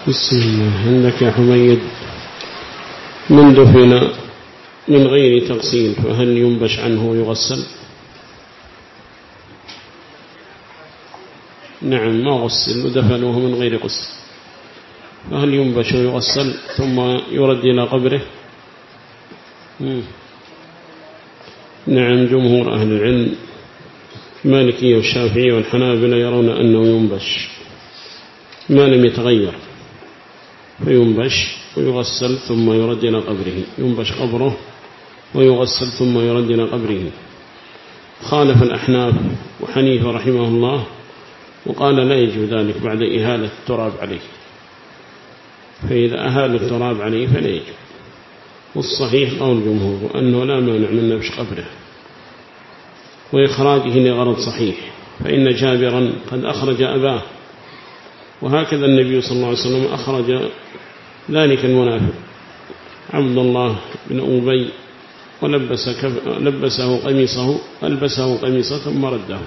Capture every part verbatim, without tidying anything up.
بسم الله. عندك يا حميد من دفن من غير تغسيل فهل ينبش عنه ويغسل؟ نعم، ما غسل ودفنوه من غير غسل، فهل ينبش ويغسل ثم يرد إلى قبره؟ مم. نعم، جمهور أهل العلم المالكية والشافعية والحنابلة يرون أنه ينبش ما لم يتغير، فينبش ويغسل ثم يرد إلى قبره، ينبش قبره ويغسل ثم يرد إلى قبره. خالف الأحناف وحنيفة رحمه الله وقال لا يجب ذلك بعد إهالة التراب عليه، فإذا أهال التراب عليه فلا يجب. والصحيح قول الجمهور أنه لا مانع من نبش قبره وإخراجه لغرض صحيح، فإن جابرا قد أخرج أباه، وهكذا النبي صلى الله عليه وسلم أخرج ذلك المنافق عبد الله بن أبي ولبس كف... لبسه قميصه ألبسه قميصه ثم رده.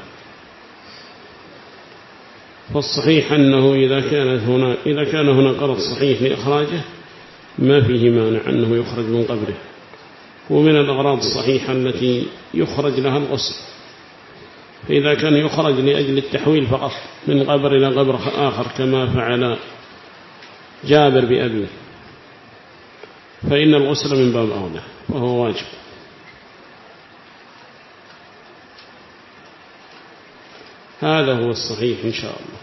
فالصحيح أنه إذا كانت هنا إذا كان هنا غرض صحيح لإخراجه ما فيه مانع أنه يخرج من قبره. ومن الأغراض الصحيحة التي يخرج لها الغسل، فإذا كان يخرج لأجل التحويل فقط من قبر إلى قبر آخر كما فعل جابر بأبيه فإن الغسل من باب أولى وهو واجب. هذا هو الصحيح إن شاء الله.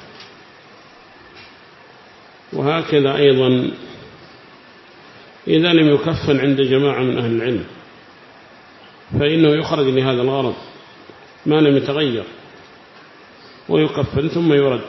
وهكذا أيضا إذا لم يكفن عند جماعة من أهل العلم فإنه يخرج لهذا الغرض ما لم يتغير ويكفن ثم يرد.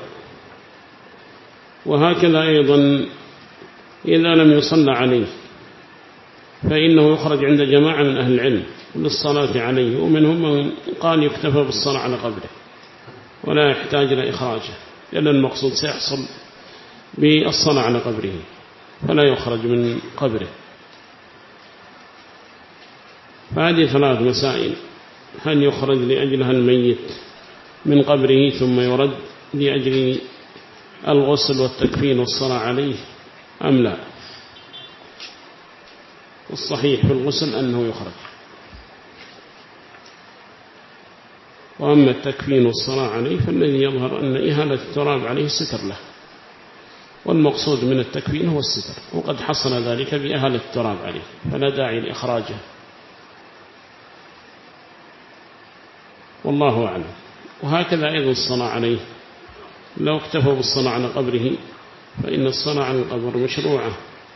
وهكذا أيضا إذا لم يصلى عليه فإنه يخرج عند جماعة من أهل العلم للصلاة عليه، ومنهم من قال يكتفى بالصلاة على قبره ولا يحتاج إلى إخراجه، لأن المقصود سيحصل بالصلاة على قبره فلا يخرج من قبره. فهذه ثلاث مسائل: هل يخرج لأجلها الميت من قبره ثم يرد لأجل الغسل والتكفين والصلاة عليه أم لا؟ الصحيح في الغسل أنه يخرج، وأما التكفين والصلاة عليه فالذي يظهر أن إهالة التراب عليه ستر له، والمقصود من التكفين هو الستر، وقد حصل ذلك بإهالة التراب عليه فلا داعي لإخراجه، والله أعلم. وهكذا أيضا الصلاة عليه، لو اكتفوا بالصلاة على قبره فإن الصلاة على القبر مشروعة،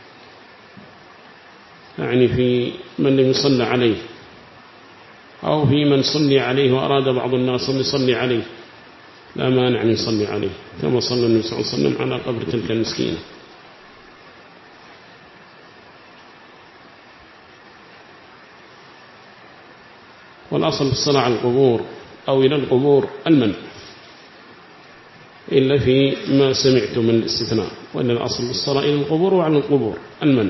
يعني في من لم يصلى عليه أو في من صلي عليه وأراد بعض الناس أن يصلي عليه لا مانع أن يصلي عليه، كما صلى النبي صلى الله عليه وسلم على قبر تلك المسكينة. والأصل في الصلاة على القبور أو إلى القبور المنع، إلا في ما سمعت من الاستثناء، وأن الأصل في الصلاة إلى القبور وعلى القبور المنع.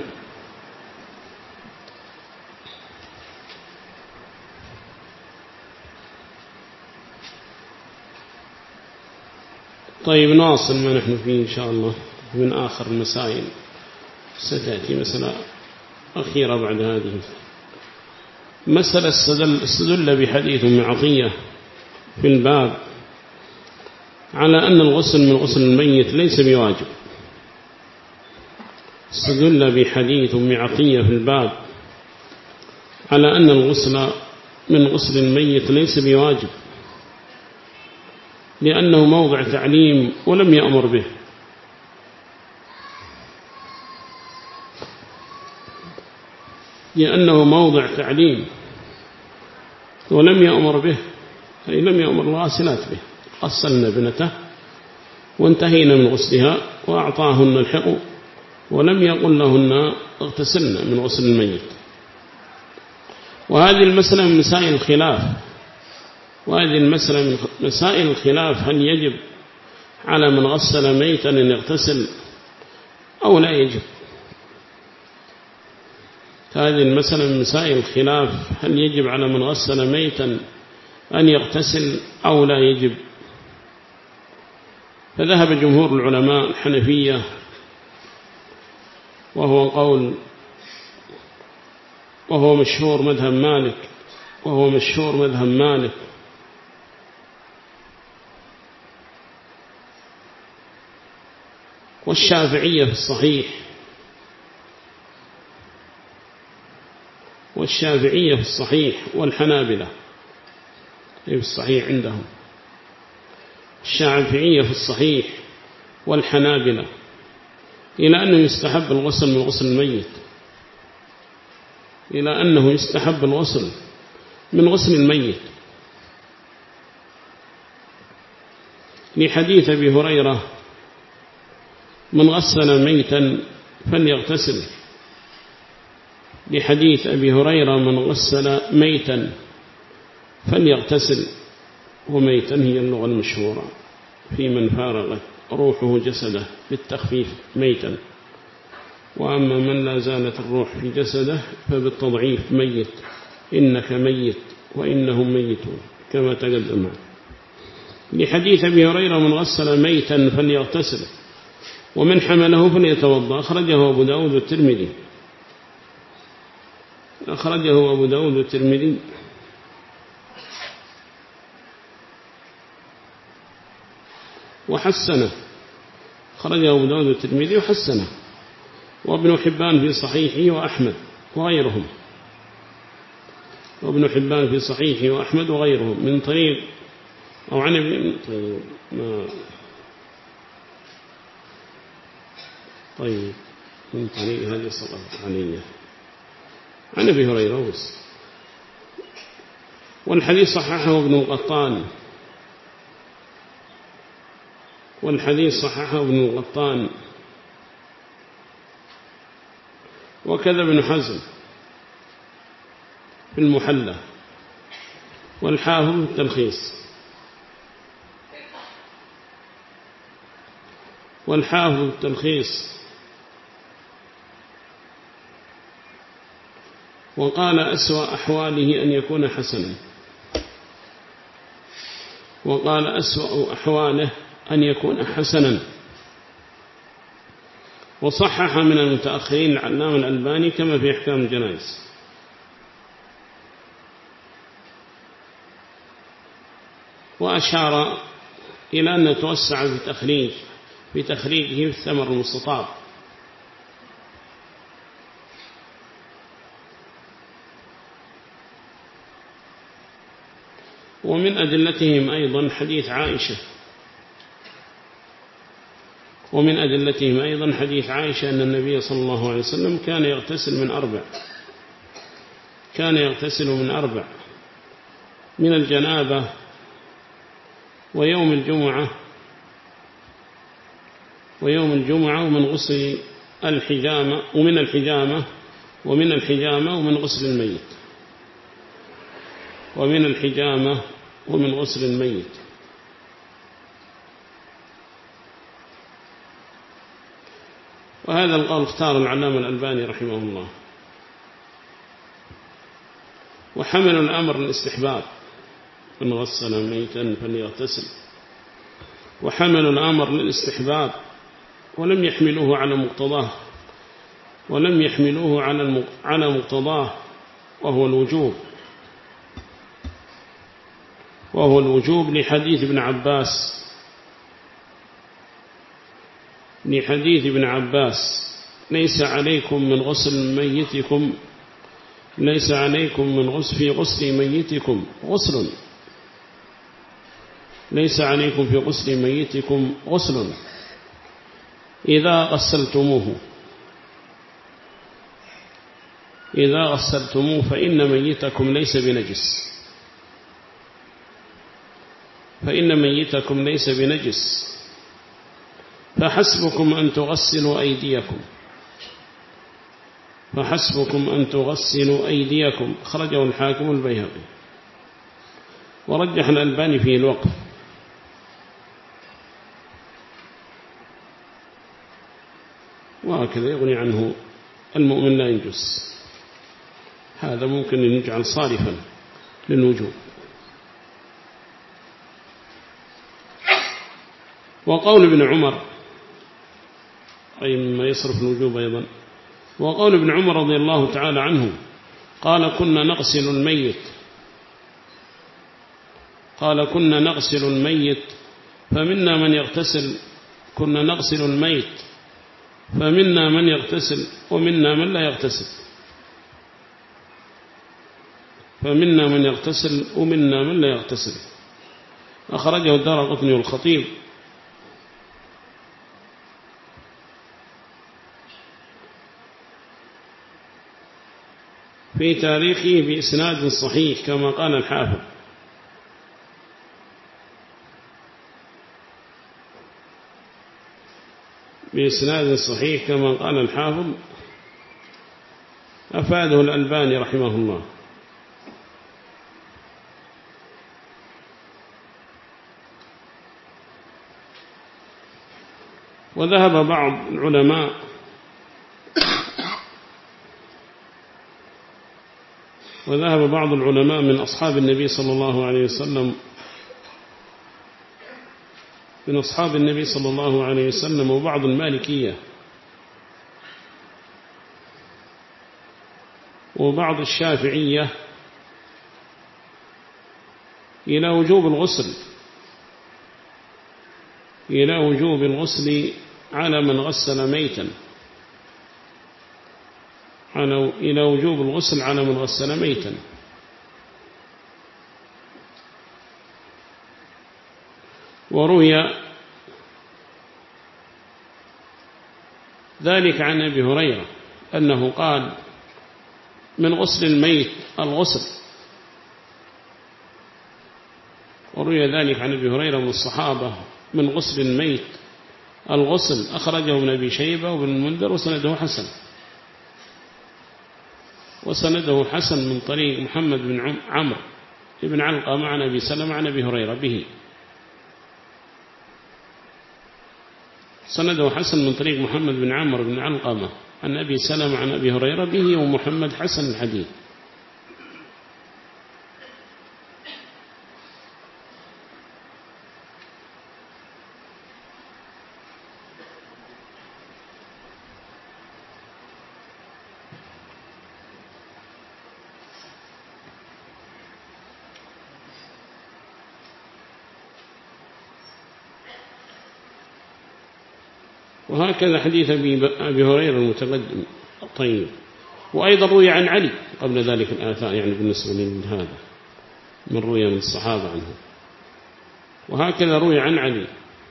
طيب نواصل ما نحن فيه إن شاء الله من آخر المسائل. ستأتي مسألة أخيرة بعد هذه. مسألة استدل بحديث أم عطية في الباب على أن الغسل من غسل الميت ليس بواجب. استدل بحديث أم عطية في الباب على أن الغسل من غسل الميت ليس بواجب، لأنه موضع تعليم ولم يأمر به، لأنه موضع تعليم ولم يأمر به، أي لم يأمر الغاسلات به. غسلنا ابنته وانتهينا من غسلها وأعطاهن الحق ولم يقل لهن اغتسلنا من غسل الميت. وهذه المسألة من مسائل الخلاف، وهذه المسألة من مسائل الخلاف هل يجب على من غسل ميتا أن يغتسل أو لا يجب. هذه المسألة من مسائل الخلاف، هل يجب على من غسل ميتا أن يغتسل أو لا يجب. فذهب جمهور العلماء الحنفية وهو قول وهو مشهور مذهب مالك وهو مشهور مذهب مالك والشافعية في الصحيح والشافعية في الصحيح والحنابلة في الصحيح عندهم الشافعية في الصحيح والحنابلة إلى أنه يستحب الغسل من غسل الميت إلى أنه يستحب الغسل من غسل الميت لحديث أبي هريرة من غسل ميتا فليغتسل لحديث أبي هريرة من غسل ميتا فليغتسل وميتا هي اللغة المشهورة في من فارغت روحه جسده بالتخفيف ميتا، وأما من لا زالت الروح في جسده فبالتضعيف ميت، إنك ميت وإنهم ميتون كما تقدم. لحديث أبي هريرة من غسل ميتا فليغتسل ومن حمله فليتوضأ أخرجه أبو داود والترمذي أخرجه أبو داود والترمذي وحسنه أخرجه أبو داود والترمذي وحسنه وابن حبان في صحيحه وأحمد وغيرهم وابن حبان في صحيحه وأحمد وغيرهم من طريق أو عن ابن طيب ما طيب من طريق هذه الصلاة عليه عن أبي هريرة بس. والحديث صححه ابن القطان والحديث صححه ابن القطان وكذا ابن حزم في المحلى والحافظ التلخيص والحافظ التلخيص وقال أسوأ أحواله أن يكون حسنا وقال أسوأ أحواله أن يكون حسنا وصحح من المتأخرين العلامة الألباني كما في أحكام الجنائز. وأشار إلى أن توسع في تخريج في تخريجه في الثمر المستطاب ومن أدلتهم أيضا حديث عائشة ومن أدلتهم أيضا حديث عائشة أن النبي صلى الله عليه وسلم كان يغتسل من أربع كان يغتسل من أربع من الجنابة ويوم الجمعة ويوم الجمعة ومن غسل الحجامة ومن الحجامة ومن الحجامة ومن غسل الميت ومن الحجامة ومن غسل الميت. وهذا القول اختار العلامة الألباني رحمه الله. وحمل الأمر للاستحباب من غسل ميتا فليغتسل وحمل الأمر للاستحباب ولم يحملوه على مقتضاه ولم يحملوه على على مقتضاه وهو الوجوب وهو الوجوب لحديث ابن عباس لحديث ابن عباس ليس عليكم من غسل ميتكم ليس عليكم من غسل في غسل ميتكم غسل ليس عليكم في غسل ميتكم غسل إذا غسلتموه إذا غسلتموه فإن ميتكم ليس بنجس فإن ميتكم ليس بنجس فحسبكم أن تغسلوا أيديكم فحسبكم أن تغسلوا أيديكم خرجه الحاكم البيهقي ورجح الألباني فيه الوقف. وهكذا يغني عنه المؤمن لا ينجس، هذا ممكن أن يجعل صارفا للوجوب. وقول ابن عمر أي مما يصرف الوجوب أيضا وقول ابن عمر رضي الله تعالى عنه قال كنا نغسل الميت قال كنا نغسل الميت فمنا من يغتسل كنا نغسل الميت فمنا من يغتسل ومنا من لا يغتسل فمنا من يغتسل ومنا من لا يغتسل. أخرجه الدارقطني والخطيب في تاريخه بإسناد صحيح كما قال الحافظ. بإسناد صحيح كما قال الحافظ أفاده الألباني رحمه الله. وذهب بعض العلماء وذهب بعض العلماء من أصحاب النبي صلى الله عليه وسلم من أصحاب النبي صلى الله عليه وسلم وبعض المالكية وبعض الشافعية إلى وجوب الغسل إلى وجوب الغسل على من غسل ميتا إلى وجوب الغسل على من غسل ميتا. وروي ذلك عن أبي هريرة أنه قال من غسل الميت الغسل. وروي ذلك عن أبي هريرة من الصحابة من غسل الميت الغسل. أخرجه ابن أبي شيبة وابن المنذر وسنده حسن وسنده حسن من طريق محمد بن عمرو بن علقمة عن أبي سلمة عن أبي هريرة به. سنده حسن من طريق محمد بن عمرو بن علقمة عن أبي سلمة عن أبي هريرة به ومحمد حسن الحديث. وهكذا حديث أبي هريرة المتقدم. طيب. وأيضا روي عن علي قبل ذلك الآثار يعني بالنسبة لهذا من روي من الصحابة عنه. وهكذا روي عن علي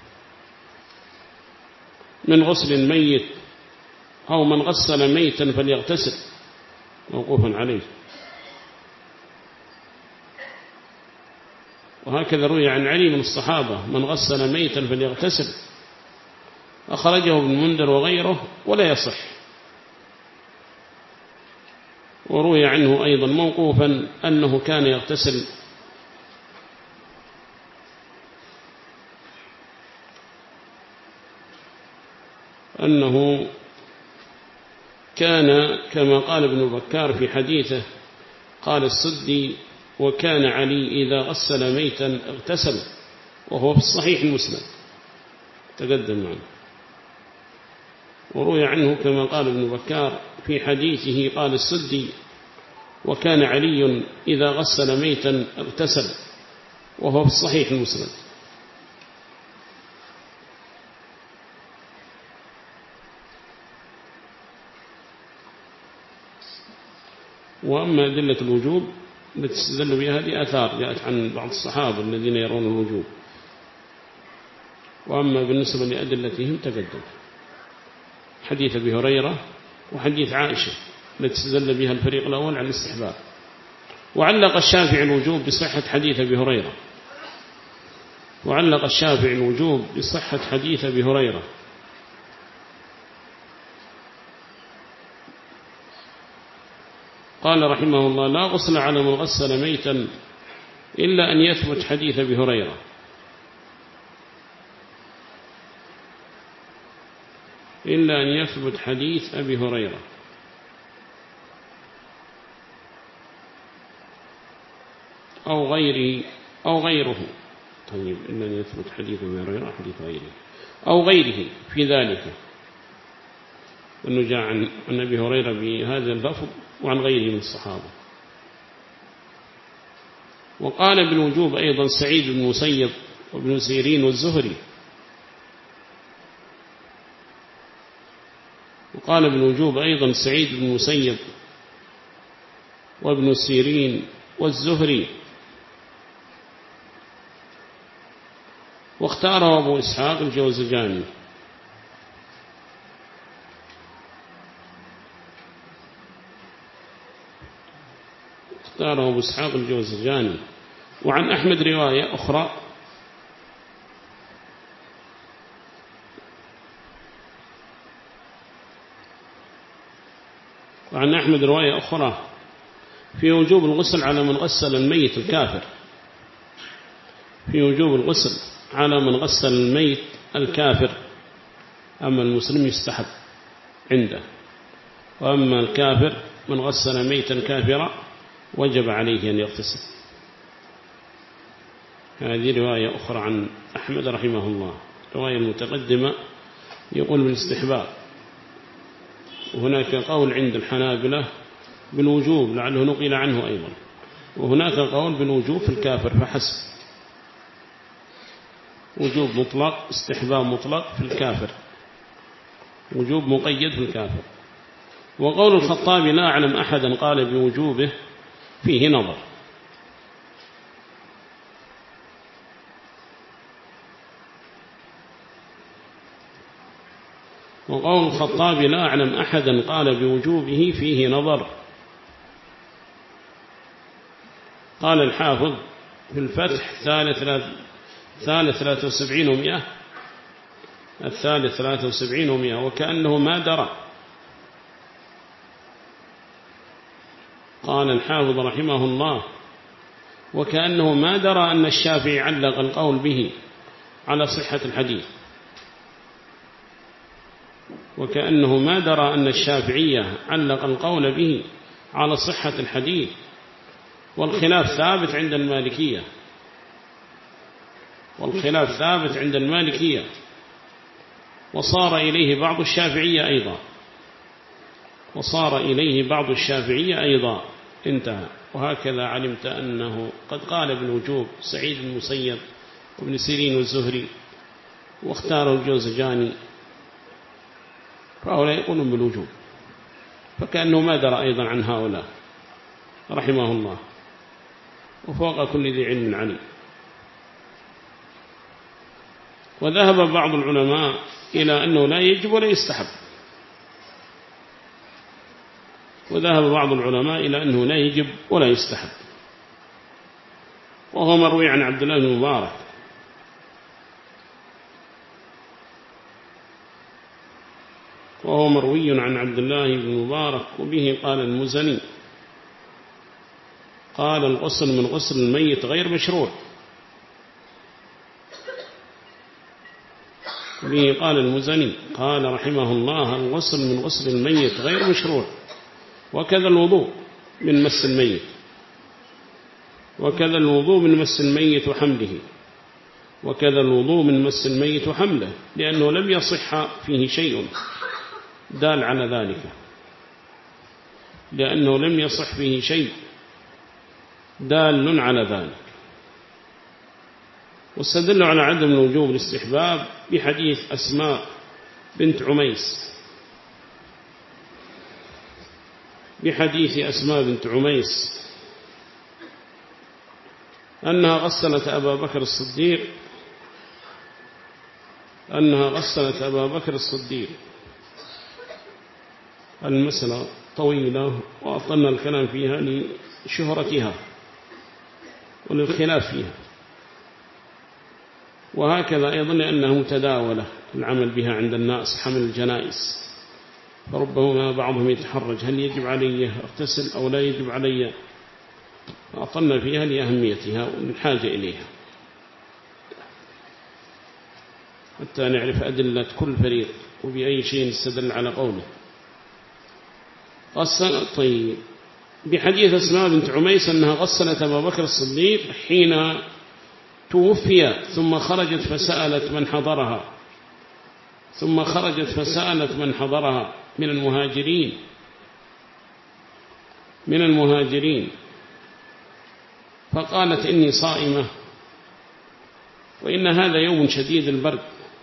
من غسل الميت أو من غسل ميتا فليغتسل موقوفا عليه. وهكذا روي عن علي من الصحابة من غسل ميتا فليغتسل. أخرجه ابن المنذر وغيره ولا يصح. وروي عنه أيضا موقوفا أنه كان يغتسل أنه كان كما قال ابن بكار في حديثه قال السدي وكان علي إذا غسل ميتا اغتسل وهو في الصحيح المسند تقدم معنا. وروي عنه كما قال ابن بكار في حديثه قال السدي وكان علي إذا غسل ميتا اغتسل وهو في الصحيح المسند. وأما أدلة الوجوب التي استدل بها هذه آثار جاءت عن بعض الصحابة الذين يرون الوجوب. وأما بالنسبة لأدلتهم تقدم حديث أبي هريرة وحديث عائشة التي استدل بها الفريق الأول على الاستحباب. وعلق الشافعي الوجوب بصحة حديث أبي هريرة وعلق الشافعي الوجوب بصحة حديث أبي هريرة قال رحمه الله لا غسل على من غسل ميتا إلا أن يثبت حديث أبي هريرة إلا أن يثبت حديث أبي هريرة أو غيره أو غيره. طيب إلا أن يثبت حديث أبي هريرة حديث غيره أو غيره في ذلك. أنه جاء عن أبي هريرة بهذا اللفظ وعن غيره من الصحابة. وقال بالوجوب أيضا سعيد بن المسيب وابن سيرين والزهري. وقال بالوجوب أيضا سعيد بن المسيب وابن سيرين والزهري. واختاره أبو إسحاق الجوزجاني. اختاره أبو إسحاق الجوزجاني. وعن أحمد رواية أخرى وعن أحمد رواية أخرى في وجوب الغسل على من غسل الميت الكافر، في وجوب الغسل على من غسل الميت الكافر. أما المسلم يستحب عنده، وأما الكافر من غسل ميتا كافرا وجب عليه أن يغتسل. هذه رواية أخرى عن أحمد رحمه الله. رواية المتقدمة يقول بالاستحباب، وهناك قول عند الحنابلة بالوجوب لعله نقل عنه أيضا، وهناك قول بالوجوب في الكافر فحسب، وجوب مطلق استحباب مطلق في الكافر، وجوب مقيد في الكافر. وقول الخطابي لا أعلم أحدا قال بوجوبه فيه نظر. وقول الخطابي لا أعلم أحدا قال بوجوبه فيه نظر. قال الحافظ في الفتح ثالث ثالث ثلاثة وسبعين ومئة الثالث ثلاثة وسبعين ومئة وكأنه ما درى. قال الحافظ رحمه الله وكأنه ما درى أن الشافعي علق القول به على صحة الحديث، وكأنه ما درى أن الشافعية علق القول به على صحة الحديث. والخلاف ثابت عند المالكية، والخلاف ثابت عند المالكية وصار إليه بعض الشافعية أيضا، وصار إليه بعض الشافعية أيضا انتهى. وهكذا علمت أنه قد قال بالوجوب سعيد بن المسيب وابن سيرين والزهري، واختاروا الجوزجاني، فهؤلاء يقولون بالوجوب، فكأنه ما درى أيضا عن هؤلاء رحمه الله، وفوق كل ذي علم عليم. وذهب بعض العلماء إلى أنه لا يجب ولا يستحب، وذهب بعض العلماء إلى أنه لا يجب ولا يستحب، وهو مروي عن عبد الله بن مبارك وهو مروي عن عبد الله بن مبارك وبه قال المزني قال الغسل من غسل الميت غير مشروع، وبه قال المزني قال رحمه الله الغسل من غسل الميت غير مشروع، وكذا الوضوء من مس الميت، وكذا الوضوء من مس الميت وحمله، وكذا الوضوء من مس الميت وحمله، لأنه لم يصح فيه شيء دال على ذلك، لأنه لم يصح فيه شيء دال على ذلك. واستدلوا على عدم الوجوب الاستحباب بحديث أسماء بنت عميس، بحديث أسماء بنت عميس أنها غسلت أبا بكر الصديق أنها غسلت أبا بكر الصديق. المسألة طويلة وأطلنا الكلام فيها لشهرتها وللخلاف فيها، وهكذا أيضا لأنها متداولة العمل بها عند الناس حمل الجنائز، فربما بعضهم يتحرج هل يجب علي اغتسل أو لا يجب علي، أطلنا فيها لأهميتها والحاجة إليها حتى نعرف أدلة كل فريق وبأي شيء نستدل على قوله. طيب، بحديث أسماء بنت عميس أنها غسلت أبا بكر الصديق حين توفي ثم خرجت فسألت من حضرها ثم خرجت فسألت من حضرها من المهاجرين من المهاجرين فقالت إني صائمة وإن هذا يوم شديد البرد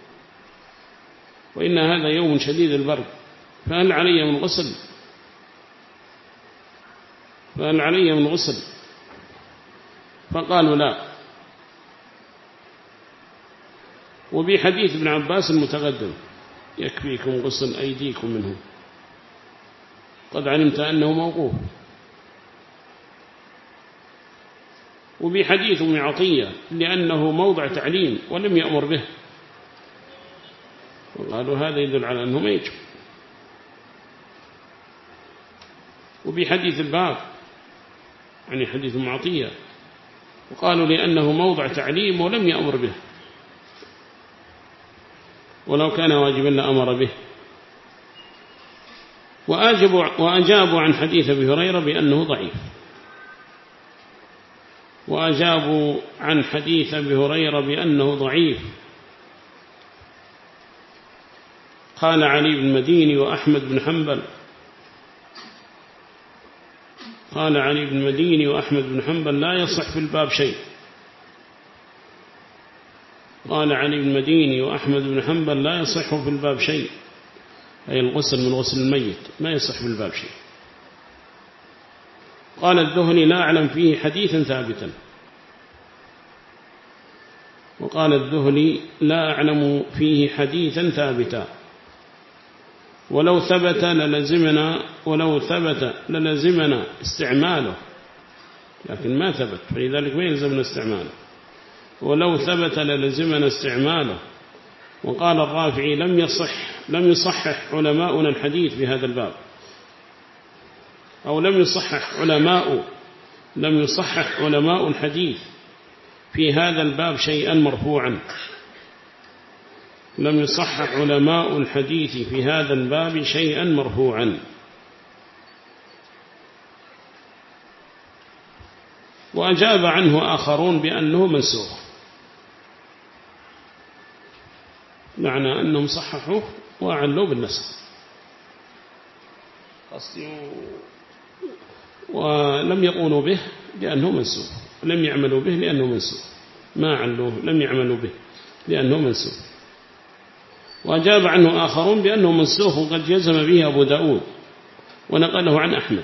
وإن هذا يوم شديد البرد فهل علي من غسل فهل علي من غسل فقالوا لا. وبحديث ابن عباس المتقدم يكفيكم غسل أيديكم منه قد علمت أنه موقوف. وبحديث ابن عطية لأنه موضع تعليم ولم يأمر به وقالوا هذا يدل على أنه ما يجب. وبحديث الباب يعني حديث ابن عطية وقالوا لأنه موضع تعليم ولم يأمر به ولو كان واجبا لأمر به. وأجابوا, وأجابوا عن حديث أبي هريرة بأنه ضعيف وأجابوا عن حديث أبي هريرة بأنه ضعيف. قال علي بن مديني وأحمد بن حنبل قال علي بن مديني وأحمد بن حنبل لا يصح في الباب شيء. قال علي بن مديني وأحمد بن حنبل لا يصح في الباب شيء أي الغسل من غسل الميت ما يصح في الباب شيء. قال الذهلي لا أعلم فيه حديثا ثابتا. وقال الذهلي لا أعلم فيه حديثا ثابتا ولو ثبت للزمنا ولو ثبت للزمنا استعماله لكن ما ثبت فلذلك ما يلزمنا استعماله ولو ثبت للزمنا استعماله. وقال الرافعي لم يصح لم يصحح علماؤنا الحديث في هذا الباب أو لم يصحح علماء لم يصحح علماء الحديث في هذا الباب شيئا مرفوعا. لم يصحح علماء الحديث في هذا الباب شيئا مرفوعا. وأجاب عنه آخرون بأنه منسوخ معنى أنهم صححوه وأعلوا بالنسخ ولم يقولوا به لأنه منسوخ لم يعملوا به لأنه منسوخ ما علوه لم يعملوا به لأنه منسوخ. وأجاب عنه آخرون بأنه منسوخ وقد جزم به أبو داود ونقله عن أحمد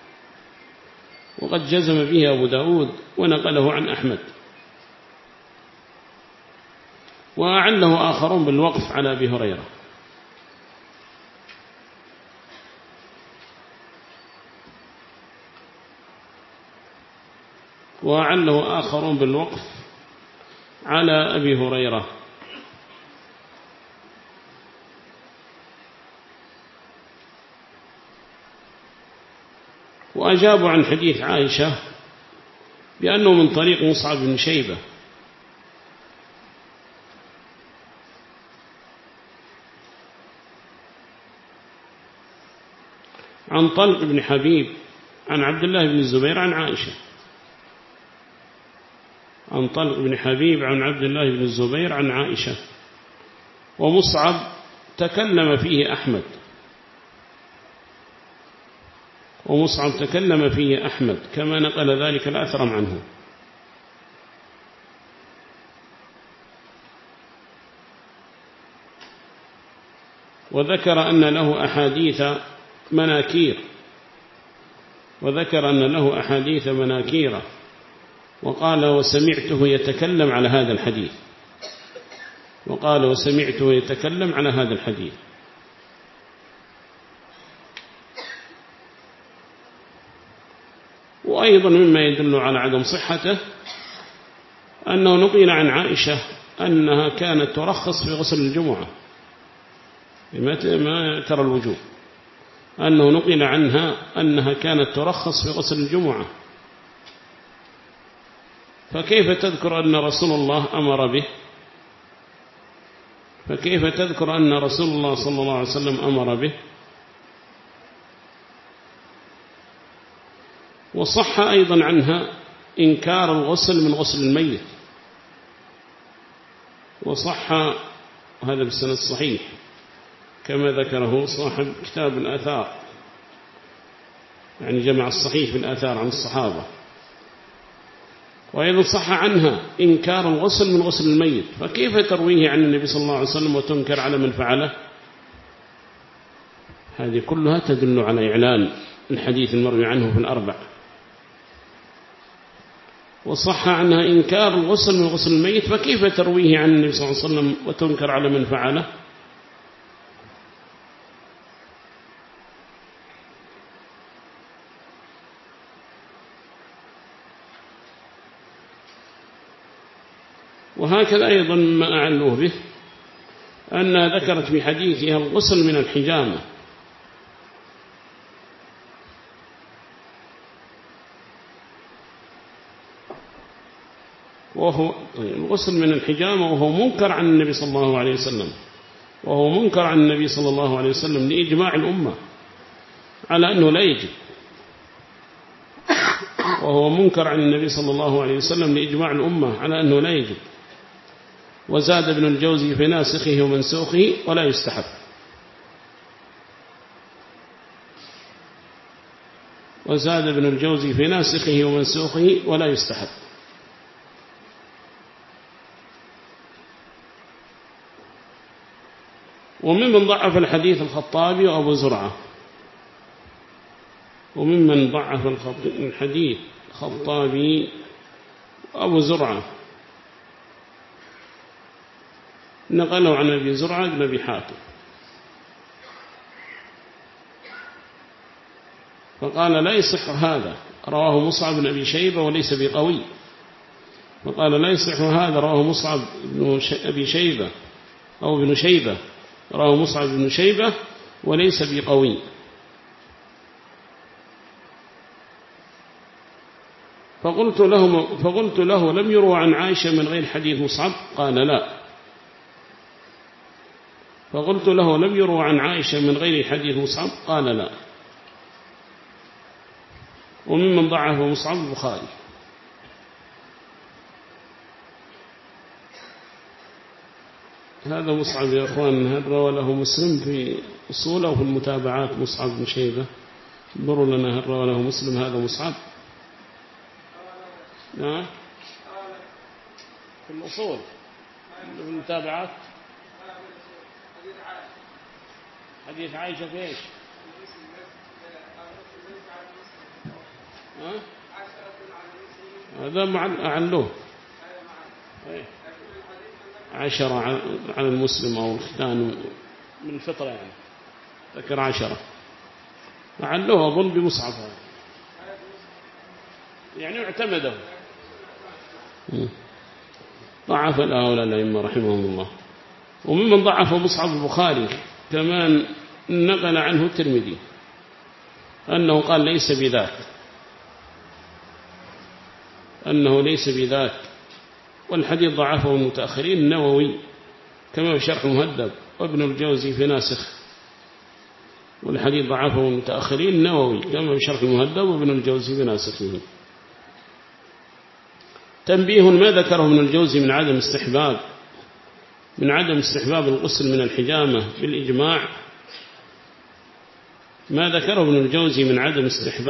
وقد جزم به أبو داود ونقله عن أحمد. وأعله آخرون بالوقف على أبي هريرة. وأعله آخرون بالوقف على أبي هريرة. وأجابوا عن حديث عائشة بأنه من طريق مصعب بن شيبة عن طلق بن حبيب عن عبد الله بن الزبير عن عائشة عن طلق بن حبيب عن عبد الله بن الزبير عن عائشة. ومصعب تكلم فيه أحمد ومصعب تكلم فيه أحمد كما نقل ذلك الأثرم عنه. وذكر أن له أحاديث مناكير وذكر أن له أحاديث مناكير وقال وسمعته يتكلم على هذا الحديث وقال وسمعته يتكلم على هذا الحديث. وأيضا مما يدل على عدم صحته أنه نقل عن عائشة أنها كانت ترخص في غسل الجمعة ما ترى الوجوب أنه نقل عنها أنها كانت ترخص في غسل الجمعة. فكيف تذكر أن رسول الله أمر به فكيف تذكر أن رسول الله صلى الله عليه وسلم أمر به. وصح أيضا عنها إنكار الغسل من غسل الميت وصح هذا بالسند الصحيح كما ذكره صاحب كتاب الآثار، يعني جمع الصحيح بالآثار عن الصحابة. وأيضا صح عنها إنكار الغسل من غسل الميت، فكيف ترويه عن النبي صلى الله عليه وسلم وتنكر على من فعله؟ هذه كلها تدل على إعلان الحديث المروي عنه في الأربع. وصح عنها إنكار الغسل من غسل الميت، فكيف ترويه عن النبي صلى الله عليه وسلم وتنكر على من فعله؟ وهكذا أيضا ما أعلوه به أنها ذكرت في حديثها الغسل من الحجامة، وهو الغسل من الحجامة وهو منكر عن النبي صلى الله عليه وسلم، وهو منكر عن النبي صلى الله عليه وسلم لإجماع الأمة على أنه لا يجب، وهو منكر عن النبي صلى الله عليه وسلم لإجماع الأمة على أنه لا يجب. وزاد ابن الجوزي في ناسخه ومنسوخه ولا يستحب. وزاد ابن الجوزي في ناسخه ومنسوخه ولا يستحب. وممن ضعف الحديث الخطابي وأبو زرعة، وممن ضعف الحديث الخطابي وأبو زرعة نقلوا عن أبي زرعة بن أبي حاتم فقال لا يصح هذا، رواه مصعب بن أبي شيبة وليس بقوي. فقال لا يصح هذا، رواه مصعب بن أبي شيبة أو بن شيبة، رواه مصعب بن شيبة وليس بقوي. فقلت له, فقلت له لم يروى عن عائشة من غير حديث مصعب؟ قال لا. فقلت له لم يروى عن عائشة من غير حديث مصعب؟ قال لا. وممن ضعف مصعب البخاري. هذا مصعب يا أخوان، هل روى له مسلم في أصوله وفي المتابعات؟ مصعب بن شيبة بروا لنا، هل روى له مسلم هذا مصعب؟ نعم في الأصول في المتابعات. حديث عائشة في إيش؟ هذا أعلوه عشرة على المسلم أو الختان من الفطرة، يعني ذكر عشرة أعلوه أظن بمصعب هذا، يعني اعتمده. ضعف هؤلاء الأئمة رحمهم الله. وممن ضعف مصعب البخاري كمان نقل عنه الترمذي أنه قال ليس بذاك، أنه ليس بذاك. والحديث ضعفه المتأخرين النووي كما في شرح مهذب، وابن الجوزي في ناسخ. والحديث ضعفه المتأخرين النووي كما في شرح مهذب، وابن الجوزي في ناسخه. تنبيه ما ذكره ابن الجوزي من عدم استحباب من عدم استحباب الغسل من الحجامة بالإجماع. ما ذكره ابن الجوزي من عدم استحباب